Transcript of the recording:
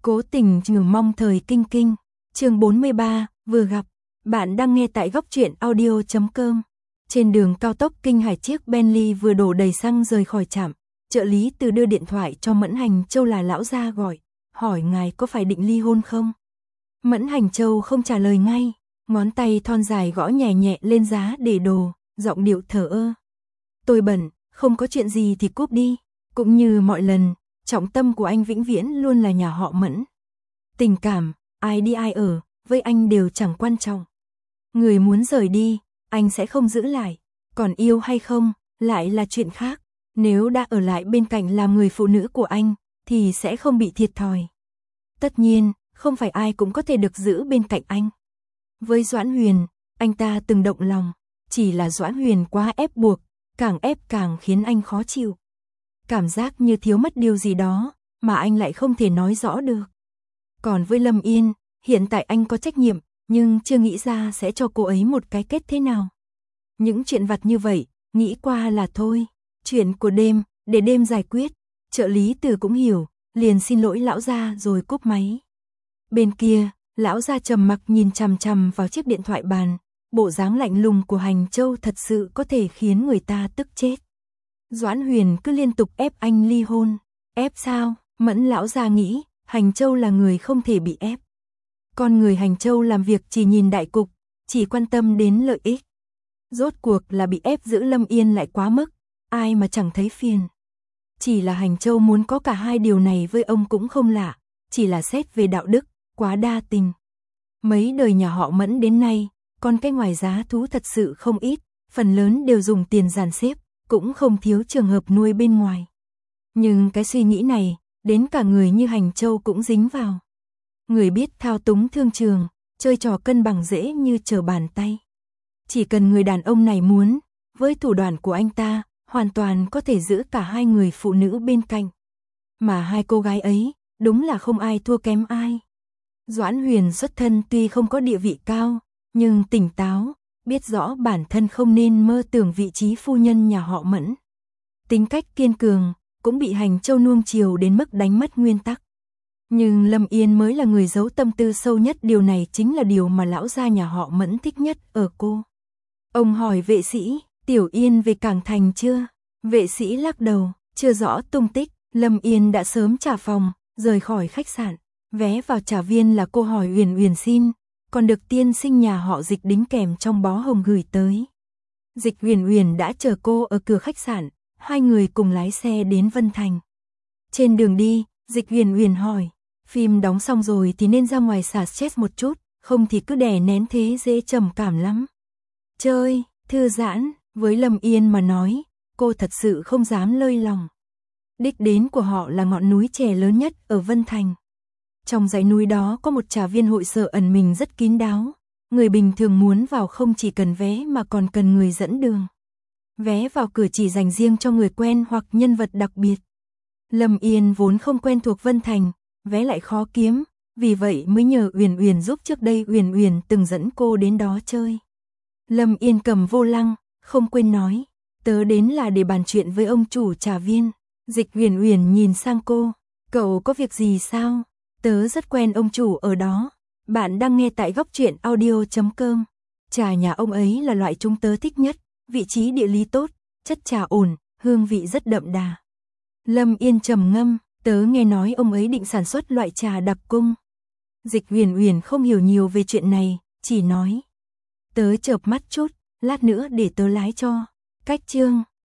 Cố tình trừ mong thời kinh kinh. Chương 43, vừa gặp. Bạn đang nghe tại góc truyện audio.com. Trên đường cao tốc Kinh Hải, chiếc Bentley vừa đổ đầy xăng rời khỏi trạm. Trợ lý Từ đưa điện thoại cho Mẫn Hành Châu là lão gia gọi, hỏi ngài có phải định ly hôn không? Mẫn Hành Châu không trả lời ngay, ngón tay thon dài gõ nhẹ nhẹ lên giá để đồ, giọng điệu thờ ơ. Tôi bận, không có chuyện gì thì cúp đi. Cũng như mọi lần, trọng tâm của anh vĩnh viễn luôn là nhà họ Mẫn. Tình cảm, ai đi ai ở, với anh đều chẳng quan trọng. Người muốn rời đi, anh sẽ không giữ lại. Còn yêu hay không, lại là chuyện khác. Nếu đã ở lại bên cạnh làm người phụ nữ của anh, thì sẽ không bị thiệt thòi. Tất nhiên, không phải ai cũng có thể được giữ bên cạnh anh. Với Doãn Huyền, anh ta từng động lòng, chỉ là Doãn Huyền quá ép buộc, càng ép càng khiến anh khó chịu. Cảm giác như thiếu mất điều gì đó, mà anh lại không thể nói rõ được. Còn với Lâm Yên, hiện tại anh có trách nhiệm, nhưng chưa nghĩ ra sẽ cho cô ấy một cái kết thế nào. Những chuyện vặt như vậy, nghĩ qua là thôi. Chuyện của đêm, để đêm giải quyết. Trợ lý Từ cũng hiểu, liền xin lỗi lão gia rồi cúp máy. Bên kia, lão gia trầm mặc nhìn chằm chằm vào chiếc điện thoại bàn. Bộ dáng lạnh lùng của Hành Châu thật sự có thể khiến người ta tức chết. Doãn Huyền cứ liên tục ép anh ly hôn. Ép sao? Mẫn lão gia nghĩ, Hành Châu là người không thể bị ép. Con người Hành Châu làm việc chỉ nhìn đại cục, chỉ quan tâm đến lợi ích. Rốt cuộc là bị ép giữ Lâm Yên lại quá mức, ai mà chẳng thấy phiền. Chỉ là Hành Châu muốn có cả hai điều này với ông cũng không lạ, chỉ là xét về đạo đức, quá đa tình. Mấy đời nhà họ Mẫn đến nay, con cái ngoài giá thú thật sự không ít, phần lớn đều dùng tiền dàn xếp, cũng không thiếu trường hợp nuôi bên ngoài. Nhưng cái suy nghĩ này, đến cả người như Hành Châu cũng dính vào. Người biết thao túng thương trường, chơi trò cân bằng dễ như trở bàn tay. Chỉ cần người đàn ông này muốn, với thủ đoạn của anh ta, hoàn toàn có thể giữ cả hai người phụ nữ bên cạnh. Mà hai cô gái ấy, đúng là không ai thua kém ai. Doãn Huyền xuất thân tuy không có địa vị cao, nhưng tỉnh táo, biết rõ bản thân không nên mơ tưởng vị trí phu nhân nhà họ Mẫn. Tính cách kiên cường, cũng bị Hành Châu nuông chiều đến mức đánh mất nguyên tắc. Nhưng Lâm Yên mới là người giấu tâm tư sâu nhất, điều này chính là điều mà lão gia nhà họ Mẫn thích nhất ở cô. Ông hỏi vệ sĩ, Tiểu Yên về Cảng Thành chưa? Vệ sĩ lắc đầu, chưa rõ tung tích. Lâm Yên đã sớm trả phòng, rời khỏi khách sạn. Vé vào trả viên là cô hỏi Uyển Uyển xin, còn được tiên sinh nhà họ Dịch đính kèm trong bó hồng gửi tới. Dịch Uyển Uyển đã chờ cô ở cửa khách sạn, hai người cùng lái xe đến Vân Thành. Trên đường đi, Dịch Uyển Uyển hỏi, phim đóng xong rồi thì nên ra ngoài xả stress một chút, không thì cứ đè nén thế dễ trầm cảm lắm. Chơi, thư giãn, với Lâm Yên mà nói, cô thật sự không dám lơi lòng. Đích đến của họ là ngọn núi chè lớn nhất ở Vân Thành. Trong dãy núi đó có một trà viên hội sở ẩn mình rất kín đáo. Người bình thường muốn vào không chỉ cần vé mà còn cần người dẫn đường. Vé vào cửa chỉ dành riêng cho người quen hoặc nhân vật đặc biệt. Lâm Yên vốn không quen thuộc Vân Thành, vé lại khó kiếm, vì vậy mới nhờ Uyển Uyển giúp. Trước đây Uyển Uyển từng dẫn cô đến đó chơi. Lâm Yên cầm vô lăng, không quên nói, tớ đến là để bàn chuyện với ông chủ trà viên. Dịch Uyển Uyển nhìn sang cô, cậu có việc gì sao? Tớ rất quen ông chủ ở đó. Bạn đang nghe tại góc truyện audio.com. Trà nhà ông ấy là loại chúng tớ thích nhất, vị trí địa lý tốt, chất trà ổn, hương vị rất đậm đà. Lâm Yên trầm ngâm, tớ nghe nói ông ấy định sản xuất loại trà đặc cung. Dịch Uyển Uyển không hiểu nhiều về chuyện này, chỉ nói, tớ chợp mắt chút, lát nữa để tớ lái cho. Cách chương